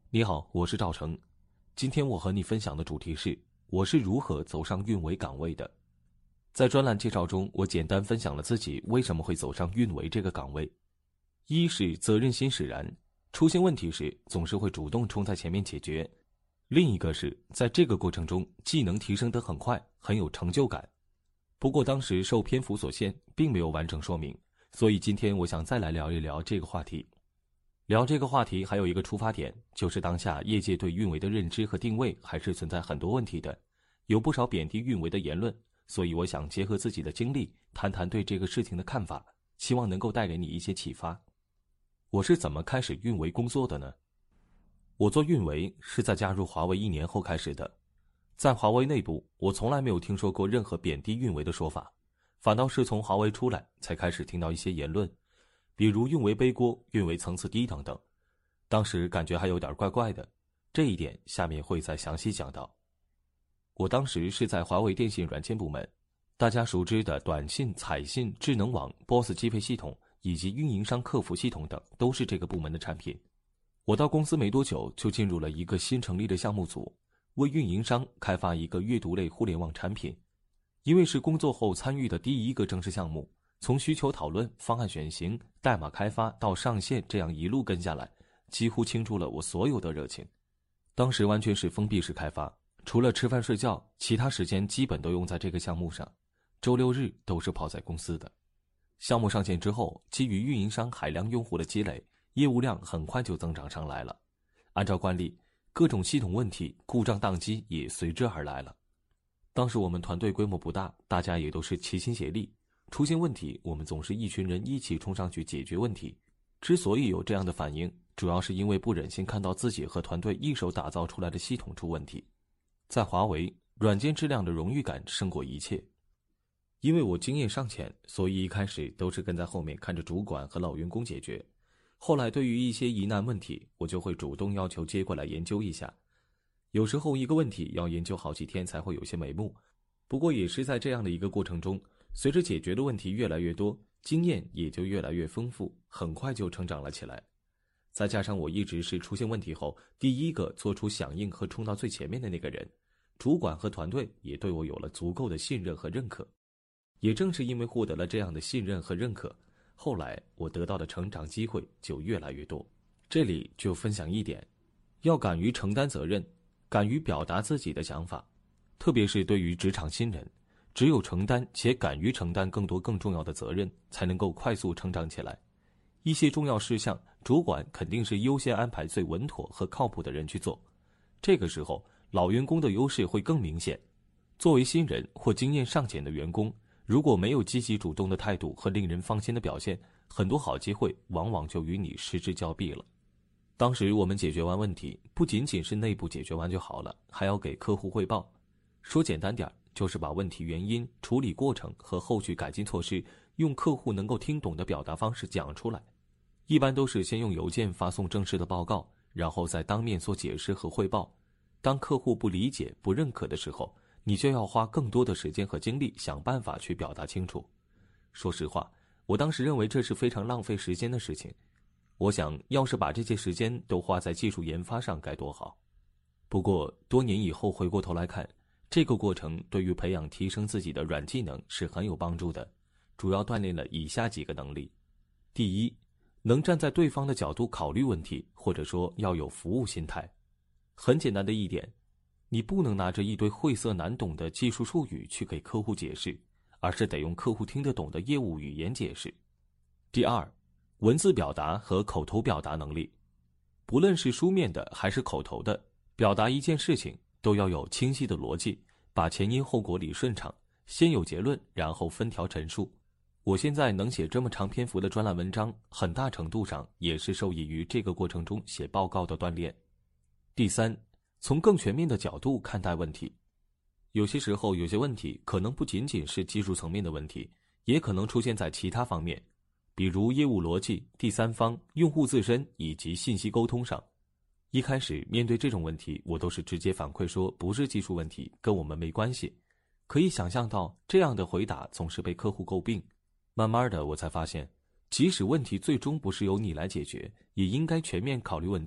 你好，我是赵成。今天我和你分享的主题是我是如何走上运维岗位的。在专栏介绍中，我简单分享了自己为什么会走上运维这个岗位。一是责任心使然，出现问题时总是会主动冲在前面解决；另一个是在这个过程中技能提升得很快，很有成就感。不过当时受篇幅所限，并没有完整说明，所以今天我想再来聊一聊这个话题。聊这个话题还有一个出发点，就是当下业界对运维的认知和定位还是存在很多问题的，有不少贬低运维的言论，所以我想结合自己的经历，谈谈对这个事情的看法，希望能够带给你一些启发。我是怎么开始运维工作的呢？我做运维是在加入华为1年后开始的。在华为内部，我从来没有听说过任何贬低运维的说法，反倒是从华为出来才开始听到一些言论，比如运维背锅、运维层次低等等，当时感觉还有点怪怪的，这一点下面会再详细讲到。我当时是在华为电信软件部门，大家熟知的短信、彩信、智能网、BOSS 计费系统以及运营商客服系统等都是这个部门的产品。我到公司没多久就进入了一个新成立的项目组，为运营商开发一个阅读类互联网产品。因为是工作后参与的第一个正式项目，从需求讨论、方案选型、代码开发到上线，这样一路跟下来，几乎倾注了我所有的热情。当时完全是封闭式开发，除了吃饭睡觉，其他时间基本都用在这个项目上，周六日都是泡在公司的。项目上线之后，基于运营商海量用户的积累，业务量很快就增长上来了。按照惯例，各种系统问题、故障宕机也随之而来了。当时我们团队规模不大，大家也都是齐心协力，出现问题我们总是一群人一起冲上去解决问题。之所以有这样的反应，主要是因为不忍心看到自己和团队一手打造出来的系统出问题。在华为，软件质量的荣誉感胜过一切。因为我经验尚浅，所以一开始都是跟在后面看着主管和老员工解决。后来对于一些疑难问题，我就会主动要求接过来研究一下。有时候一个问题要研究好几天才会有些眉目，不过也是在这样的一个过程中，随着解决的问题越来越多，经验也就越来越丰富，很快就成长了起来。再加上我一直是出现问题后第一个做出响应和冲到最前面的那个人，主管和团队也对我有了足够的信任和认可。也正是因为获得了这样的信任和认可，后来我得到的成长机会就越来越多。这里就分享一点，要敢于承担责任，敢于表达自己的想法，特别是对于职场新人，只有承担且敢于承担更多更重要的责任，才能够快速成长起来。一些重要事项，主管肯定是优先安排最稳妥和靠谱的人去做。这个时候，老员工的优势会更明显。作为新人或经验尚浅的员工，如果没有积极主动的态度和令人放心的表现，很多好机会往往就与你失之交臂了。当时我们解决完问题，不仅仅是内部解决完就好了，还要给客户汇报。说简单点，就是把问题原因、处理过程和后续改进措施，用客户能够听懂的表达方式讲出来。一般都是先用邮件发送正式的报告，然后再当面做解释和汇报。当客户不理解、不认可的时候，你就要花更多的时间和精力想办法去表达清楚。说实话，我当时认为这是非常浪费时间的事情。我想要是把这些时间都花在技术研发上该多好。不过多年以后回过头来看，这个过程对于培养提升自己的软技能是很有帮助的，主要锻炼了以下几个能力。第一，能站在对方的角度考虑问题，或者说要有服务心态。很简单的一点，你不能拿着一堆晦涩难懂的技术术语去给客户解释，而是得用客户听得懂的业务语言解释。第二，文字表达和口头表达能力。不论是书面的还是口头的，表达一件事情都要有清晰的逻辑，把前因后果理顺畅，先有结论，然后分条陈述。我现在能写这么长篇幅的专栏文章，很大程度上也是受益于这个过程中写报告的锻炼。第三，从更全面的角度看待问题。有些时候，有些问题可能不仅仅是技术层面的问题，也可能出现在其他方面，比如业务逻辑、第三方、用户自身以及信息沟通上。一开始面对这种问题，我都是直接反馈说不是技术问题，跟我们没关系。可以想象到这样的回答总是被客户诟病。慢慢的我才发现，即使问题最终不是由你来解决，也应该全面考虑问题，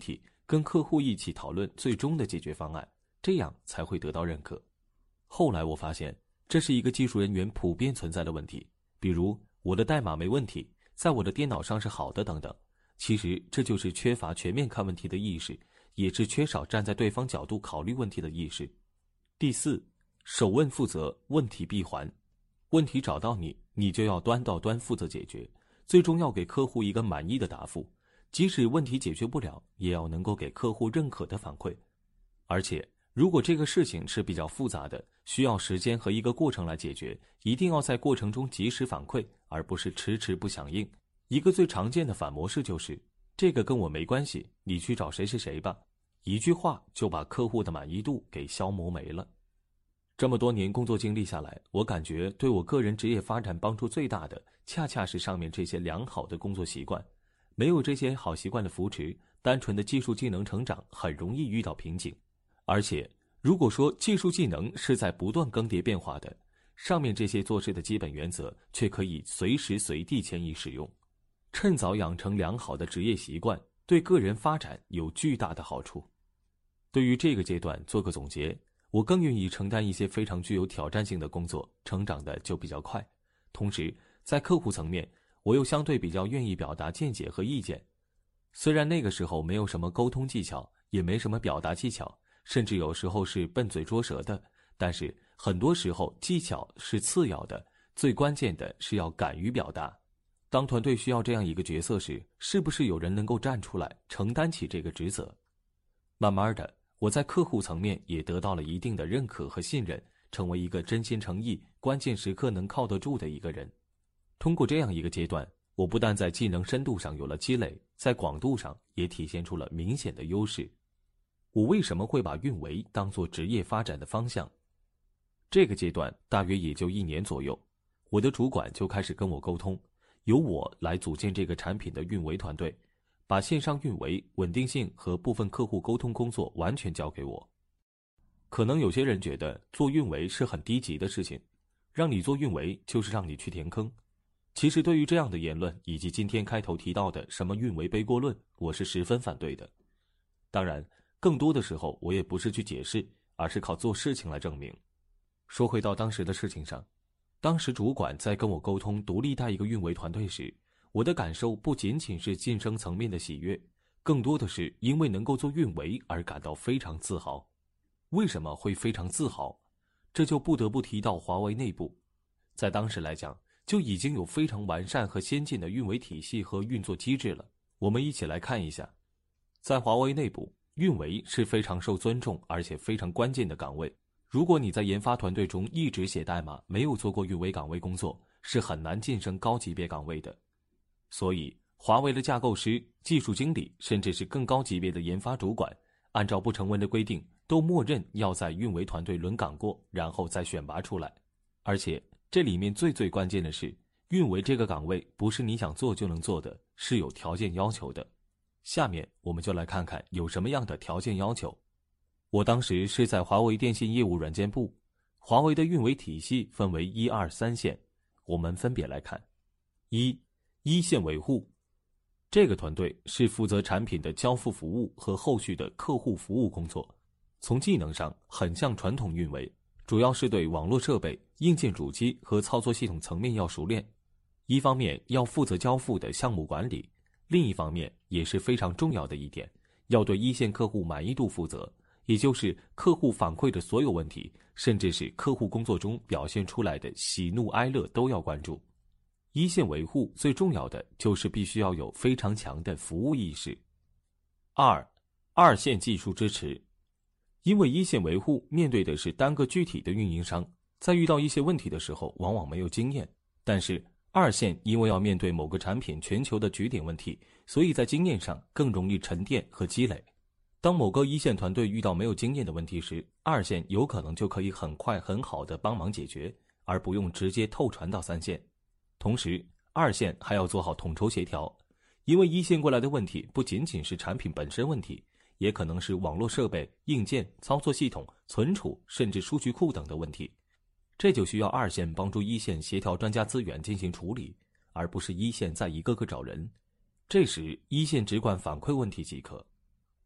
跟客户一起讨论最终的解决方案，这样才会得到认可。后来我发现，这是一个技术人员普遍存在的问题，比如我的代码没问题，在我的电脑上是好的等等。其实这就是缺乏全面看问题的意识，也是缺少站在对方角度考虑问题的意识。第四，首问负责，问题闭环。问题找到你，你就要端到端负责解决，最终要给客户一个满意的答复，即使问题解决不了，也要能够给客户认可的反馈。而且如果这个事情是比较复杂的，需要时间和一个过程来解决，一定要在过程中及时反馈，而不是迟迟不响应。一个最常见的反模式就是，这个跟我没关系，你去找谁谁谁吧，一句话就把客户的满意度给消磨没了。这么多年工作经历下来，我感觉对我个人职业发展帮助最大的，恰恰是上面这些良好的工作习惯。没有这些好习惯的扶持，单纯的技术技能成长很容易遇到瓶颈。而且如果说技术技能是在不断更迭变化的，上面这些做事的基本原则却可以随时随地迁移使用。趁早养成良好的职业习惯，对个人发展有巨大的好处。对于这个阶段做个总结，我更愿意承担一些非常具有挑战性的工作，成长的就比较快。同时在客户层面，我又相对比较愿意表达见解和意见。虽然那个时候没有什么沟通技巧，也没什么表达技巧，甚至有时候是笨嘴拙舌的，但是很多时候技巧是次要的，最关键的是要敢于表达。当团队需要这样一个角色时，是不是有人能够站出来承担起这个职责？慢慢的，我在客户层面也得到了一定的认可和信任，成为一个真心诚意、关键时刻能靠得住的一个人。通过这样一个阶段，我不但在技能深度上有了积累，在广度上也体现出了明显的优势。我为什么会把运维当作职业发展的方向？这个阶段大约也就1年左右，我的主管就开始跟我沟通，由我来组建这个产品的运维团队，把线上运维、稳定性和部分客户沟通工作完全交给我。可能有些人觉得做运维是很低级的事情，让你做运维就是让你去填坑。其实对于这样的言论，以及今天开头提到的什么运维背锅论，我是十分反对的。当然，更多的时候我也不是去解释，而是靠做事情来证明。说回到当时的事情上，当时主管在跟我沟通独立带一个运维团队时，我的感受不仅仅是晋升层面的喜悦，更多的是因为能够做运维而感到非常自豪。为什么会非常自豪？这就不得不提到华为内部。在当时来讲，就已经有非常完善和先进的运维体系和运作机制了。我们一起来看一下。在华为内部，运维是非常受尊重而且非常关键的岗位。如果你在研发团队中一直写代码，没有做过运维岗位工作，是很难晋升高级别岗位的。所以华为的架构师、技术经理，甚至是更高级别的研发主管，按照不成文的规定，都默认要在运维团队轮岗过，然后再选拔出来。而且这里面最关键的是，运维这个岗位不是你想做就能做的，是有条件要求的。下面我们就来看看有什么样的条件要求。我当时是在华为电信业务软件部，华为的运维体系分为1、2、3线，我们分别来看。一线维护，这个团队是负责产品的交付服务和后续的客户服务工作，从技能上很像传统运维，主要是对网络设备、硬件主机和操作系统层面要熟练。一方面要负责交付的项目管理，另一方面也是非常重要的一点，要对一线客户满意度负责，也就是客户反馈的所有问题，甚至是客户工作中表现出来的喜怒哀乐都要关注。一线维护最重要的就是必须要有非常强的服务意识。二线技术支持，因为一线维护面对的是单个具体的运营商，在遇到一些问题的时候往往没有经验，但是二线因为要面对某个产品全球的局点问题，所以在经验上更容易沉淀和积累。当某个一线团队遇到没有经验的问题时，二线有可能就可以很快很好的帮忙解决，而不用直接透传到3线。同时二线还要做好统筹协调，因为一线过来的问题不仅仅是产品本身问题，也可能是网络设备、硬件、操作系统、存储甚至数据库等的问题，这就需要二线帮助一线协调专家资源进行处理，而不是一线再一个个找人。这时一线只管反馈问题即可。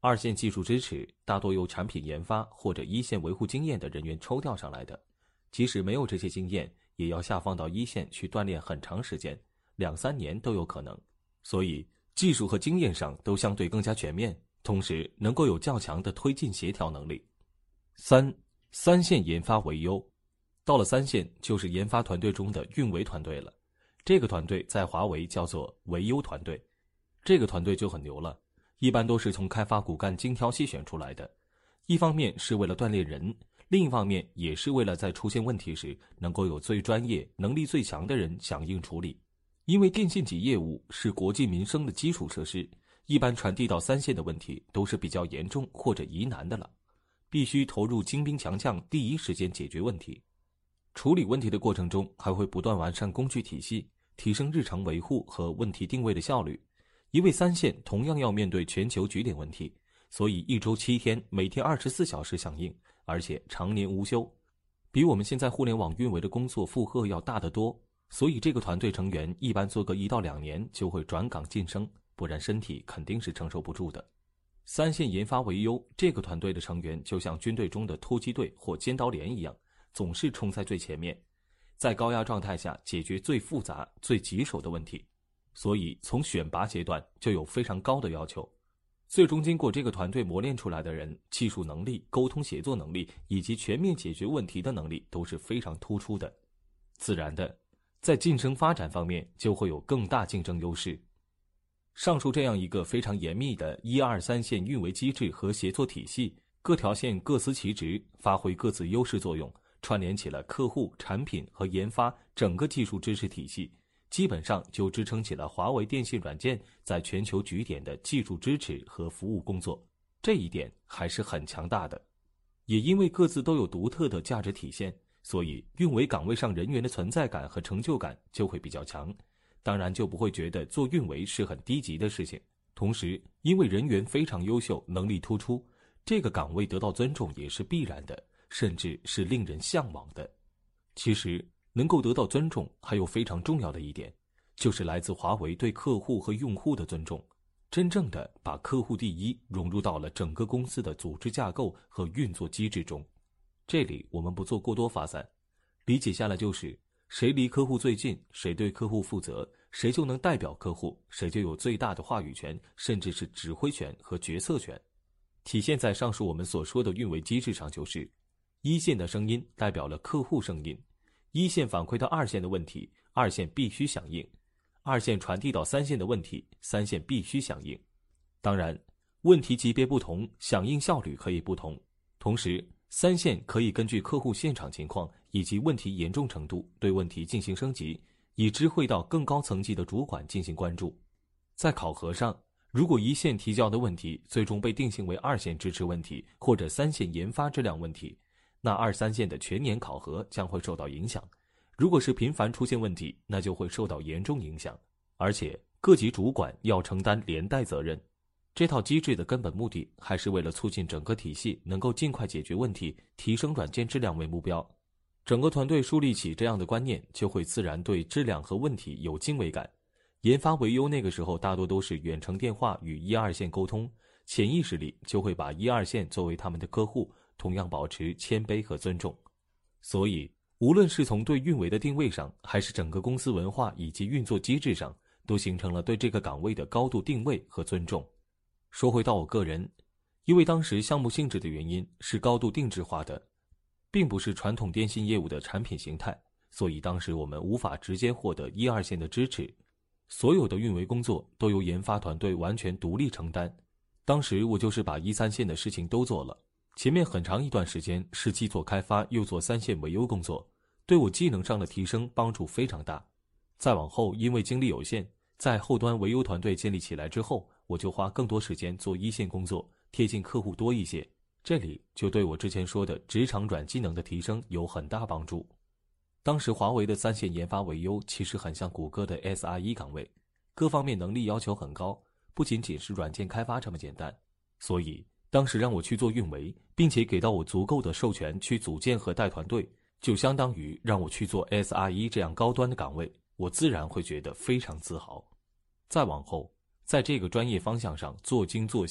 二线技术支持大多由产品研发或者一线维护经验的人员抽调上来的，即使没有这些经验，也要下放到一线去锻炼很长时间，2-3年都有可能。所以技术和经验上都相对更加全面，同时能够有较强的推进协调能力。三线研发为优。到了3线就是研发团队中的运维团队了，这个团队在华为叫做维优团队。这个团队就很牛了，一般都是从开发骨干精挑细选出来的，一方面是为了锻炼人，另一方面也是为了在出现问题时能够有最专业能力最强的人响应处理。因为电信级业务是国计民生的基础设施，一般传递到3线的问题都是比较严重或者疑难的了，必须投入精兵强将，第一时间解决问题。处理问题的过程中还会不断完善工具体系，提升日常维护和问题定位的效率。因为3线同样要面对全球局点问题，所以1周7天，每天24小时响应，而且常年无休，比我们现在互联网运维的工作负荷要大得多。所以这个团队成员一般做个1到2年就会转岗晋升，不然身体肯定是承受不住的。3线研发为优，这个团队的成员就像军队中的突击队或尖刀连一样，总是冲在最前面，在高压状态下解决最复杂最棘手的问题，所以从选拔阶段就有非常高的要求。最终经过这个团队磨练出来的人，技术能力、沟通协作能力以及全面解决问题的能力都是非常突出的，自然的在晋升发展方面就会有更大竞争优势。上述这样一个非常严密的1、2、3线运维机制和协作体系，各条线各司其职，发挥各自优势作用，串联起了客户、产品和研发整个技术支持体系，基本上就支撑起了华为电信软件在全球局点的技术支持和服务工作，这一点还是很强大的。也因为各自都有独特的价值体现，所以运维岗位上人员的存在感和成就感就会比较强，当然就不会觉得做运维是很低级的事情。同时因为人员非常优秀，能力突出，这个岗位得到尊重也是必然的，甚至是令人向往的。其实能够得到尊重还有非常重要的一点，就是来自华为对客户和用户的尊重，真正的把客户第一融入到了整个公司的组织架构和运作机制中。这里我们不做过多发散，理解下来就是谁离客户最近，谁对客户负责，谁就能代表客户，谁就有最大的话语权，甚至是指挥权和决策权。体现在上述我们所说的运维机制上，就是一线的声音代表了客户声音，一线反馈到2线的问题，2线必须响应；2线传递到3线的问题，3线必须响应。当然，问题级别不同，响应效率可以不同。同时，3线可以根据客户现场情况以及问题严重程度，对问题进行升级，以知会到更高层级的主管进行关注。在考核上，如果1线提交的问题最终被定性为2线支持问题或者3线研发质量问题，那2、3线的全年考核将会受到影响。如果是频繁出现问题，那就会受到严重影响，而且各级主管要承担连带责任。这套机制的根本目的还是为了促进整个体系能够尽快解决问题，提升软件质量为目标。整个团队树立起这样的观念，就会自然对质量和问题有敬畏感。研发为优那个时候大多都是远程电话与1、2线沟通，潜意识里就会把1、2线作为他们的客户，同样保持谦卑和尊重。所以无论是从对运维的定位上，还是整个公司文化以及运作机制上，都形成了对这个岗位的高度定位和尊重。说回到我个人，因为当时项目性质的原因是高度定制化的，并不是传统电信业务的产品形态，所以当时我们无法直接获得1、2线的支持，所有的运维工作都由研发团队完全独立承担。当时我就是把1、3线的事情都做了，前面很长一段时间是既做开发又做3线维优工作，对我技能上的提升帮助非常大。再往后因为精力有限，在后端维优团队建立起来之后，我就花更多时间做1线工作，贴近客户多一些，这里就对我之前说的职场软技能的提升有很大帮助。当时华为的3线研发维优其实很像谷歌的 SRE 岗位，各方面能力要求很高，不仅仅是软件开发这么简单。所以当时让我去做运维，并且给到我足够的授权去组建和带团队，就相当于让我去做 SRE 这样高端的岗位，我自然会觉得非常自豪。再往后在这个专业方向上做精做细，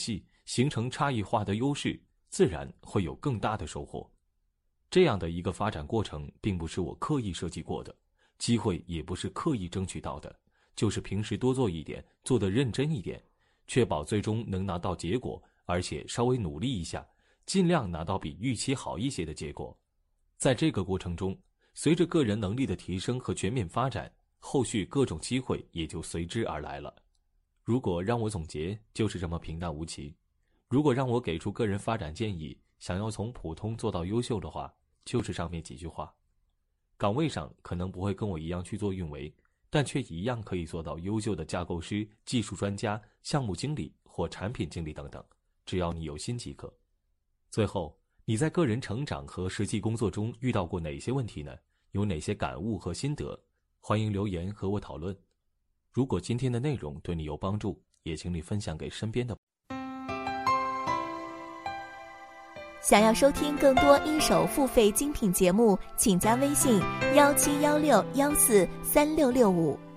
形成差异化的优势，自然会有更大的收获。这样的一个发展过程并不是我刻意设计过的，机会也不是刻意争取到的，就是平时多做一点，做得认真一点，确保最终能拿到结果，而且稍微努力一下，尽量拿到比预期好一些的结果。在这个过程中，随着个人能力的提升和全面发展，后续各种机会也就随之而来了。如果让我总结，就是这么平淡无奇。如果让我给出个人发展建议，想要从普通做到优秀的话，就是上面几句话。岗位上可能不会跟我一样去做运维，但却一样可以做到优秀的架构师、技术专家、项目经理或产品经理等等，只要你有心即可。最后，你在个人成长和实际工作中遇到过哪些问题呢？有哪些感悟和心得？欢迎留言和我讨论。如果今天的内容对你有帮助，也请你分享给身边的。 想要收听更多一手付费精品节目，请加微信1716143665。